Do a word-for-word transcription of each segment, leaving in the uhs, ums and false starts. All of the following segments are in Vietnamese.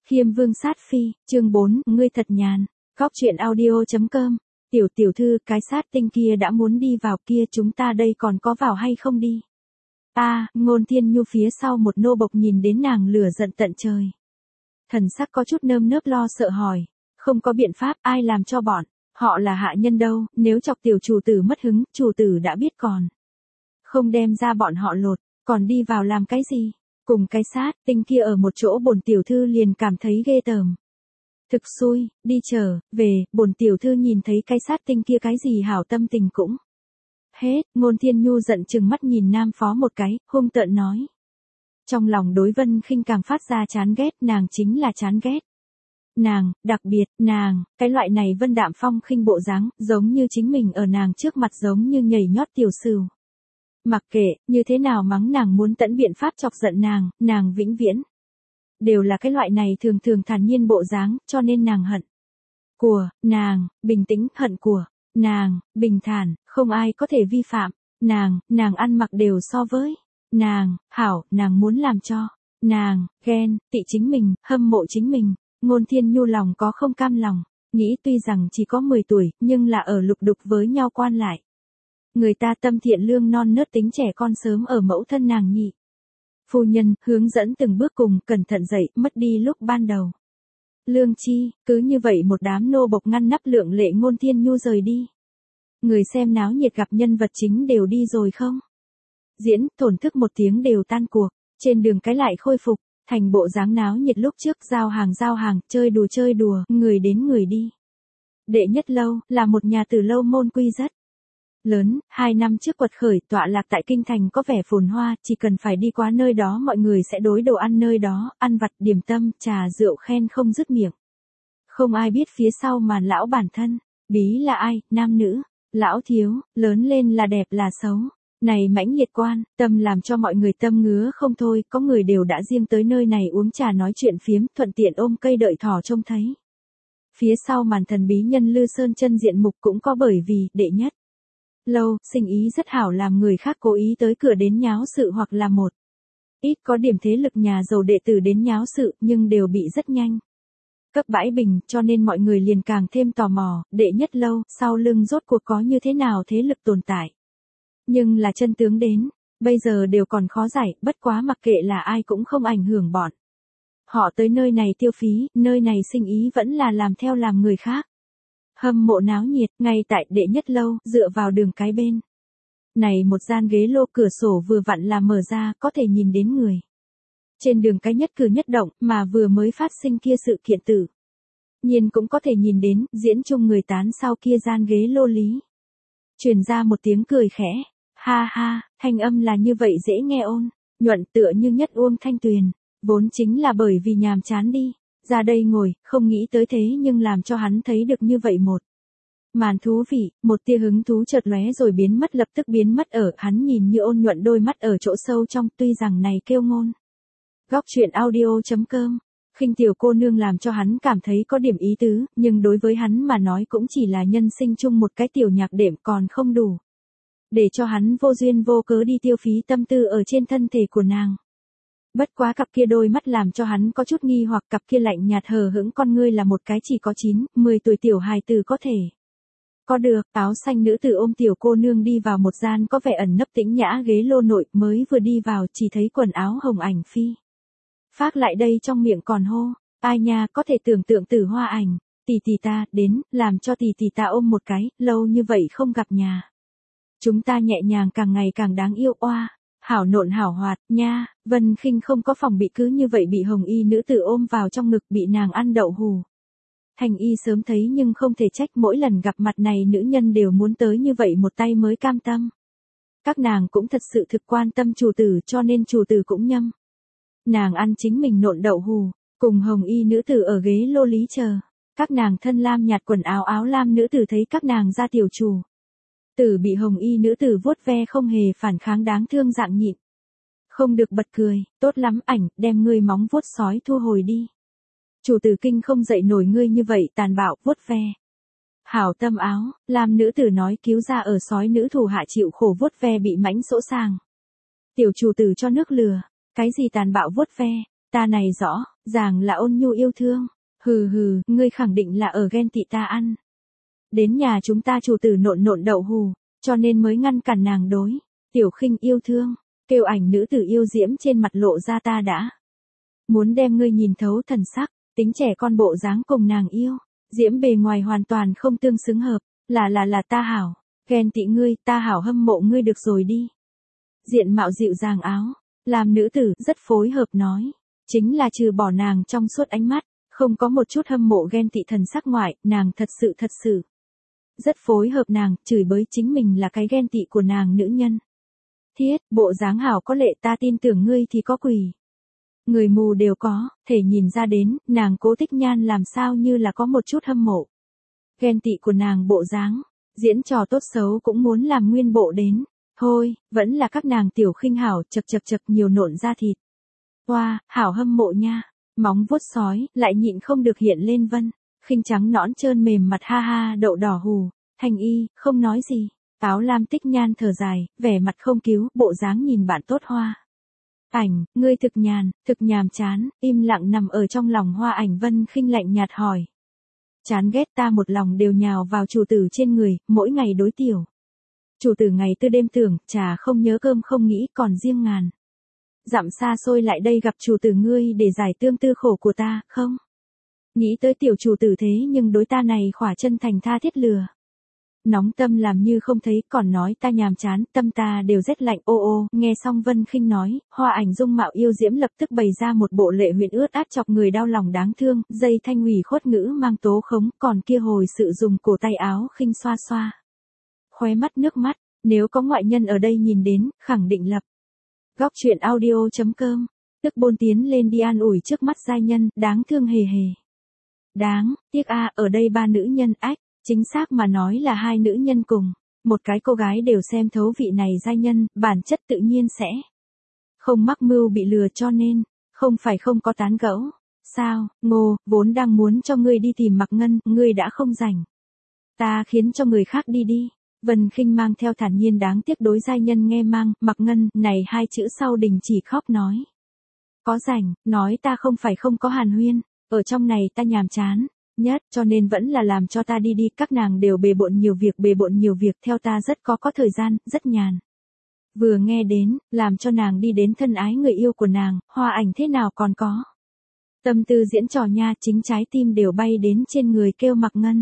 Khiêm Vương sát phi, chương bốn, ngươi thật nhàn. Góc truyện audio chấm com. Tiểu tiểu thư, cái sát tinh kia đã muốn đi vào kia, chúng ta đây còn có vào hay không đi? A, à, Ngôn Thiên Nhu phía sau một nô bộc nhìn đến nàng lửa giận tận trời. Thần sắc có chút nơm nớp lo sợ hỏi, không có biện pháp, ai làm cho bọn, họ là hạ nhân đâu, nếu chọc tiểu chủ tử mất hứng, chủ tử đã biết còn. Không đem ra bọn họ lột, còn đi vào làm cái gì? Cùng cái sát tinh kia ở một chỗ, bổn tiểu thư liền cảm thấy ghê tởm. Thực xui, đi trở về, bổn tiểu thư nhìn thấy cái sát tinh kia cái gì hảo tâm tình cũng hết. Ngôn Thiên Nhu giận chừng mắt nhìn Nam Phó một cái, hung tợn nói. Trong lòng đối Vân Khinh càng phát ra chán ghét, nàng chính là chán ghét. Nàng, đặc biệt, nàng, cái loại này vân đạm phong khinh bộ dáng, giống như chính mình ở nàng trước mặt giống như nhảy nhót tiểu sửu. Mặc kệ, như thế nào mắng nàng, muốn tận biện pháp chọc giận nàng, nàng vĩnh viễn đều là cái loại này thường thường thản nhiên bộ dáng, cho nên nàng hận của nàng, bình tĩnh, hận của nàng, bình thản, không ai có thể vi phạm, nàng, nàng ăn mặc đều so với nàng, hảo, nàng muốn làm cho nàng ghen tị chính mình, hâm mộ chính mình. Ngôn Thiên Nhu lòng có không cam lòng, nghĩ tuy rằng chỉ có mười tuổi, nhưng là ở lục đục với nhau quan lại. Người ta tâm thiện lương non nớt tính trẻ con sớm ở mẫu thân nàng nhị phu nhân, hướng dẫn từng bước cùng, cẩn thận dậy, mất đi lúc ban đầu. Lương chi, cứ như vậy một đám nô bộc ngăn nắp lượng lệ Ngôn Thiên Nhu rời đi. Người xem náo nhiệt gặp nhân vật chính đều đi rồi không? Diễn, thổn thức một tiếng đều tan cuộc, trên đường cái lại khôi phục, thành bộ dáng náo nhiệt lúc trước, giao hàng giao hàng, chơi đùa chơi đùa, người đến người đi. Đệ Nhất Lâu, là một nhà từ lâu môn quy rất lớn, hai năm trước quật khởi, tọa lạc tại kinh thành có vẻ phồn hoa, chỉ cần phải đi qua nơi đó mọi người sẽ đối đồ ăn nơi đó, ăn vặt, điểm tâm, trà rượu khen không dứt miệng. Không ai biết phía sau màn lão bản thân, bí là ai, nam nữ, lão thiếu, lớn lên là đẹp là xấu. Này mãnh liệt quan, tâm làm cho mọi người tâm ngứa không thôi, có người đều đã riêng tới nơi này uống trà nói chuyện phiếm, thuận tiện ôm cây đợi thỏ trông thấy. Phía sau màn thần bí nhân Lư Sơn chân diện mục cũng có, bởi vì, Đệ Nhất Lâu, sinh ý rất hảo, làm người khác cố ý tới cửa đến nháo sự, hoặc là một ít có điểm thế lực nhà giàu đệ tử đến nháo sự, nhưng đều bị rất nhanh cấp bãi bình, cho nên mọi người liền càng thêm tò mò, Đệ Nhất Lâu, sau lưng rốt cuộc có như thế nào thế lực tồn tại. Nhưng là chân tướng đến, bây giờ đều còn khó giải, bất quá mặc kệ là ai cũng không ảnh hưởng bọn họ tới nơi này tiêu phí, nơi này sinh ý vẫn là làm theo làm người khác. Hâm mộ náo nhiệt, ngay tại Đệ Nhất Lâu, dựa vào đường cái bên này một gian ghế lô, cửa sổ vừa vặn là mở ra, có thể nhìn đến người trên đường cái nhất cử nhất động, mà vừa mới phát sinh kia sự kiện tử nhiên cũng có thể nhìn đến, diễn chung người tán sau kia gian ghế lô lý truyền ra một tiếng cười khẽ, ha ha, thanh âm là như vậy dễ nghe ôn nhuận, tựa như nhất uông thanh tuyền, vốn chính là bởi vì nhàm chán đi ra đây ngồi, không nghĩ tới thế nhưng làm cho hắn thấy được như vậy một màn thú vị, một tia hứng thú chợt lóe rồi biến mất, lập tức biến mất ở, hắn nhìn như ôn nhuận đôi mắt ở chỗ sâu trong, tuy rằng này kêu ngôn. Góc truyện audio chấm com. Khinh tiểu cô nương làm cho hắn cảm thấy có điểm ý tứ, nhưng đối với hắn mà nói cũng chỉ là nhân sinh chung một cái tiểu nhạc đệm, còn không đủ để cho hắn vô duyên vô cớ đi tiêu phí tâm tư ở trên thân thể của nàng. Bất quá cặp kia đôi mắt làm cho hắn có chút nghi hoặc, cặp kia lạnh nhạt hờ hững con ngươi là một cái chỉ có chín, mười tuổi tiểu hài tử có thể có được. Áo xanh nữ tử ôm tiểu cô nương đi vào một gian có vẻ ẩn nấp tĩnh nhã ghế lô nội, mới vừa đi vào chỉ thấy quần áo hồng ảnh phi phác lại đây, trong miệng còn hô, ai nha, có thể tưởng tượng Tử Hoa Ảnh, tỷ tỷ ta, đến, làm cho tỷ tỷ ta ôm một cái, lâu như vậy không gặp nhà. Chúng ta nhẹ nhàng càng ngày càng đáng yêu, oa, hảo nộn hảo hoạt, nha. Vân Khinh không có phòng bị, cứ như vậy bị hồng y nữ tử ôm vào trong ngực, bị nàng ăn đậu hù. Thành y sớm thấy nhưng không thể trách, mỗi lần gặp mặt này nữ nhân đều muốn tới như vậy một tay mới cam tâm. Các nàng cũng thật sự thực quan tâm chủ tử, cho nên chủ tử cũng nhâm nàng ăn chính mình nộn đậu hù, cùng hồng y nữ tử ở ghế lô lý chờ. Các nàng thân lam nhạt quần áo áo lam nữ tử thấy các nàng ra tiểu chủ tử bị hồng y nữ tử vuốt ve không hề phản kháng, đáng thương dạng nhịn không được bật cười, tốt lắm, ảnh, đem ngươi móng vuốt sói thu hồi đi. Chủ tử kinh không dậy nổi ngươi như vậy tàn bạo, vuốt ve. Hảo tâm áo, lam nữ tử nói, cứu ra ở sói nữ thủ hạ chịu khổ vuốt ve bị mãnh sỗ sàng. Tiểu chủ tử cho nước lừa, cái gì tàn bạo vuốt ve, Ta này rõ, ràng là ôn nhu yêu thương. Hừ hừ, ngươi khẳng định là ở ghen tị ta ăn. Đến nhà chúng ta chủ tử nộn nộn đậu hù, cho nên mới ngăn cản nàng đối. Tiểu Khinh yêu thương, kêu ảnh nữ tử yêu diễm trên mặt lộ ra ta đã. Muốn đem ngươi nhìn thấu thần sắc, tính trẻ con bộ dáng cùng nàng yêu. Diễm bề ngoài hoàn toàn không tương xứng hợp, là là là ta hảo. Ghen tị ngươi, ta hảo hâm mộ ngươi được rồi đi. Diện mạo dịu dàng áo, làm nữ tử rất phối hợp nói. Chính là trừ bỏ nàng trong suốt ánh mắt, không có một chút hâm mộ ghen tị thần sắc ngoại, nàng thật sự thật sự. Rất phối hợp nàng, chửi bới chính mình là cái ghen tị của nàng nữ nhân. Thiết, bộ dáng hảo có lệ ta tin tưởng ngươi thì có quỷ. Người mù đều có, thể nhìn ra đến, nàng Cố Tích Nhan làm sao như là có một chút hâm mộ. Ghen tị của nàng bộ dáng, diễn trò tốt xấu cũng muốn làm nguyên bộ đến. Thôi, vẫn là các nàng Tiểu Khinh hảo chật chật chật nhiều nộn da thịt. Hoa, wow, hảo hâm mộ nha. Móng vuốt sói, lại nhịn không được hiện lên Vân. Khinh trắng nõn trơn mềm mặt ha ha đậu đỏ hù. Thanh y, không nói gì. Áo lam Tích Nhan thở dài, vẻ mặt không cứu, bộ dáng nhìn bạn tốt Hoa. Ảnh, ngươi thực nhàn, thực nhàm chán, im lặng nằm ở trong lòng Hoa Ảnh. Vân Khinh lạnh nhạt hỏi. Chán ghét ta một lòng đều nhào vào chủ tử trên người, mỗi ngày đối tiểu. Chủ tử ngày tư đêm tưởng, trà không nhớ cơm không nghĩ còn riêng ngàn. Dặm xa xôi lại đây gặp chủ tử ngươi để giải tương tư khổ của ta, không? Nghĩ tới tiểu chủ tử thế nhưng đối ta này khỏa chân thành tha thiết lừa. Nóng tâm làm như không thấy, còn nói ta nhàm chán, tâm ta đều rét lạnh. Ô ô, nghe xong Vân Khinh nói, Hoa Ảnh dung mạo yêu diễm lập tức bày ra một bộ lệ huyện ướt át chọc người đau lòng đáng thương, dây thanh ủy khuất ngữ mang tố khống, còn kia hồi sự dùng cổ tay áo khinh xoa xoa. Khóe mắt nước mắt, nếu có ngoại nhân ở đây nhìn đến, khẳng định lập. Góc truyện audio chấm com, tức bôn tiến lên đi an ủi trước mắt giai nhân, đáng thương hề hề. Đáng, tiếc a, ở đây ba nữ nhân, ách, chính xác mà nói là hai nữ nhân cùng, một cái cô gái đều xem thấu vị này giai nhân, bản chất tự nhiên sẽ không mắc mưu bị lừa cho nên, không phải không có tán gẫu. Sao, Ngô, vốn đang muốn cho ngươi đi tìm Mạc Ngân, ngươi đã không rảnh. Ta khiến cho người khác đi đi. Vân Khinh mang theo thản nhiên đáng tiếc đối giai nhân nghe mang, Mạc Ngân, này hai chữ sau đình chỉ khóc nói. Có rảnh, nói ta không phải không có hàn huyên, ở trong này ta nhàm chán, nhất, cho nên vẫn là làm cho ta đi đi, các nàng đều bề bộn nhiều việc bề bộn nhiều việc theo ta rất có có thời gian, rất nhàn. Vừa nghe đến, làm cho nàng đi đến thân ái người yêu của nàng, Hoa Ảnh thế nào còn có. Tâm tư diễn trò nha, chính trái tim đều bay đến trên người kêu Mạc Ngân.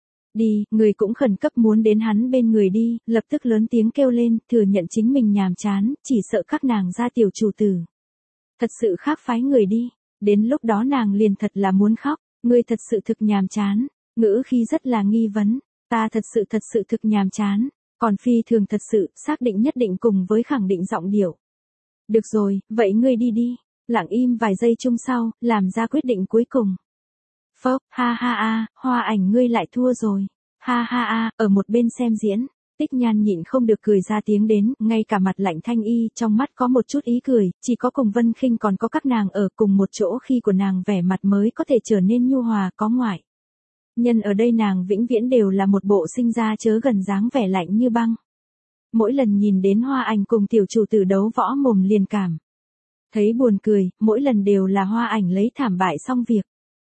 Đi, người cũng khẩn cấp muốn đến hắn bên người đi, lập tức lớn tiếng kêu lên, thừa nhận chính mình nhàm chán, chỉ sợ các nàng ra tiểu chủ tử. Thật sự khác phái người đi, đến lúc đó nàng liền thật là muốn khóc, ngươi thật sự thực nhàm chán, ngữ khi rất là nghi vấn, ta thật sự thật sự thực nhàm chán, còn phi thường thật sự, xác định nhất định cùng với khẳng định giọng điệu. Được rồi, vậy ngươi đi đi, lặng im vài giây chung sau, làm ra quyết định cuối cùng. Phốc, ha ha a, Hoa Ảnh ngươi lại thua rồi. Ha ha a, ở một bên xem diễn, Tích Nhan nhịn không được cười ra tiếng đến, ngay cả mặt lạnh thanh y, trong mắt có một chút ý cười, chỉ có cùng Vân Khinh còn có các nàng ở cùng một chỗ khi của nàng vẻ mặt mới có thể trở nên nhu hòa có ngoại. Nhân ở đây nàng vĩnh viễn đều là một bộ sinh ra chớ gần dáng vẻ lạnh như băng. Mỗi lần nhìn đến Hoa Ảnh cùng tiểu chủ tử đấu võ mồm liền cảm. Thấy buồn cười, mỗi lần đều là Hoa Ảnh lấy thảm bại xong việc.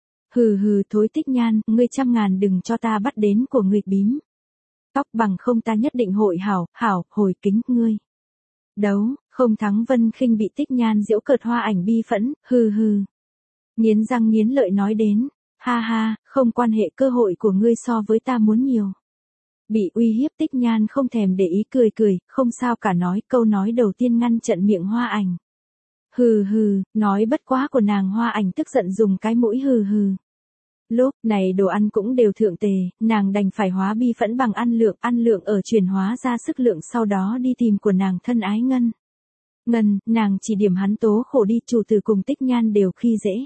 Hừ hừ thối Tích Nhan, ngươi trăm ngàn đừng cho ta bắt đến của ngươi bím. Tóc bằng không ta nhất định hội hảo, hảo, hồi kính ngươi. Đấu, không thắng Vân Khinh bị Tích Nhan giễu cợt Hoa Ảnh bi phẫn, hừ hừ. Nghiến răng nghiến lợi nói đến, ha ha, không quan hệ cơ hội của ngươi so với ta muốn nhiều. Bị uy hiếp Tích Nhan không thèm để ý cười cười, không sao cả nói câu nói đầu tiên ngăn trận miệng Hoa Ảnh. Hừ hừ, nói bất quá của nàng Hoa Ảnh tức giận dùng cái mũi hừ hừ. Lúc này đồ ăn cũng đều thượng tề, nàng đành phải hóa bi phẫn bằng ăn lượng, ăn lượng ở chuyển hóa ra sức lượng sau đó đi tìm của nàng thân ái Ngân. Ngân, nàng chỉ điểm hắn tố khổ đi, chủ tử cùng Tích Nhan đều khi dễ.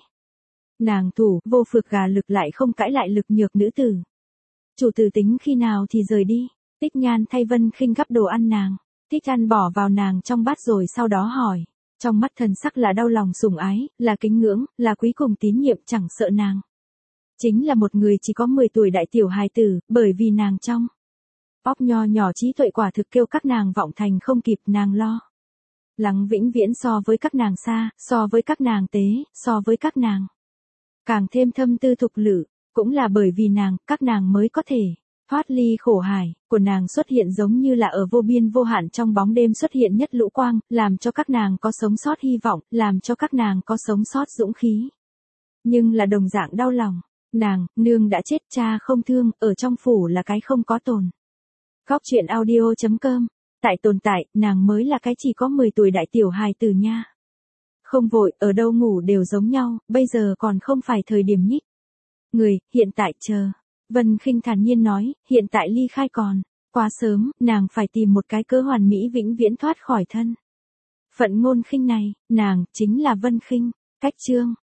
Nàng thủ, vô phược gà lực lại không cãi lại lực nhược nữ tử. Chủ tử tính khi nào thì rời đi, Tích Nhan thay Vân Khinh gắp đồ ăn nàng, thích ăn bỏ vào nàng trong bát rồi sau đó hỏi. Trong mắt thần sắc là đau lòng sủng ái, là kính ngưỡng, là quý cùng tín nhiệm chẳng sợ nàng. Chính là một người chỉ có mười tuổi đại tiểu hài tử, bởi vì nàng trong óc nho nhỏ trí tuệ quả thực kêu các nàng vọng thành không kịp nàng lo. Lắng vĩnh viễn so với các nàng xa, so với các nàng tế, so với các nàng càng thêm thâm tư thục lự, cũng là bởi vì nàng, các nàng mới có thể thoát ly khổ hải của nàng xuất hiện giống như là ở vô biên vô hạn trong bóng đêm xuất hiện nhất lũ quang, làm cho các nàng có sống sót hy vọng, làm cho các nàng có sống sót dũng khí. Nhưng là đồng dạng đau lòng, nàng, nương đã chết, cha không thương, ở trong phủ là cái không có tồn. Góc truyện audio chấm com. Tại tồn tại, nàng mới là cái chỉ có mười tuổi đại tiểu hài tử nha. Không vội, ở đâu ngủ đều giống nhau, bây giờ còn không phải thời điểm nhích người, hiện tại chờ. Vân Khinh thản nhiên nói, hiện tại ly khai còn quá sớm, nàng phải tìm một cái cớ hoàn mỹ vĩnh viễn thoát khỏi thân phận Ngôn Khinh này, nàng chính là Vân Khinh. Cách chương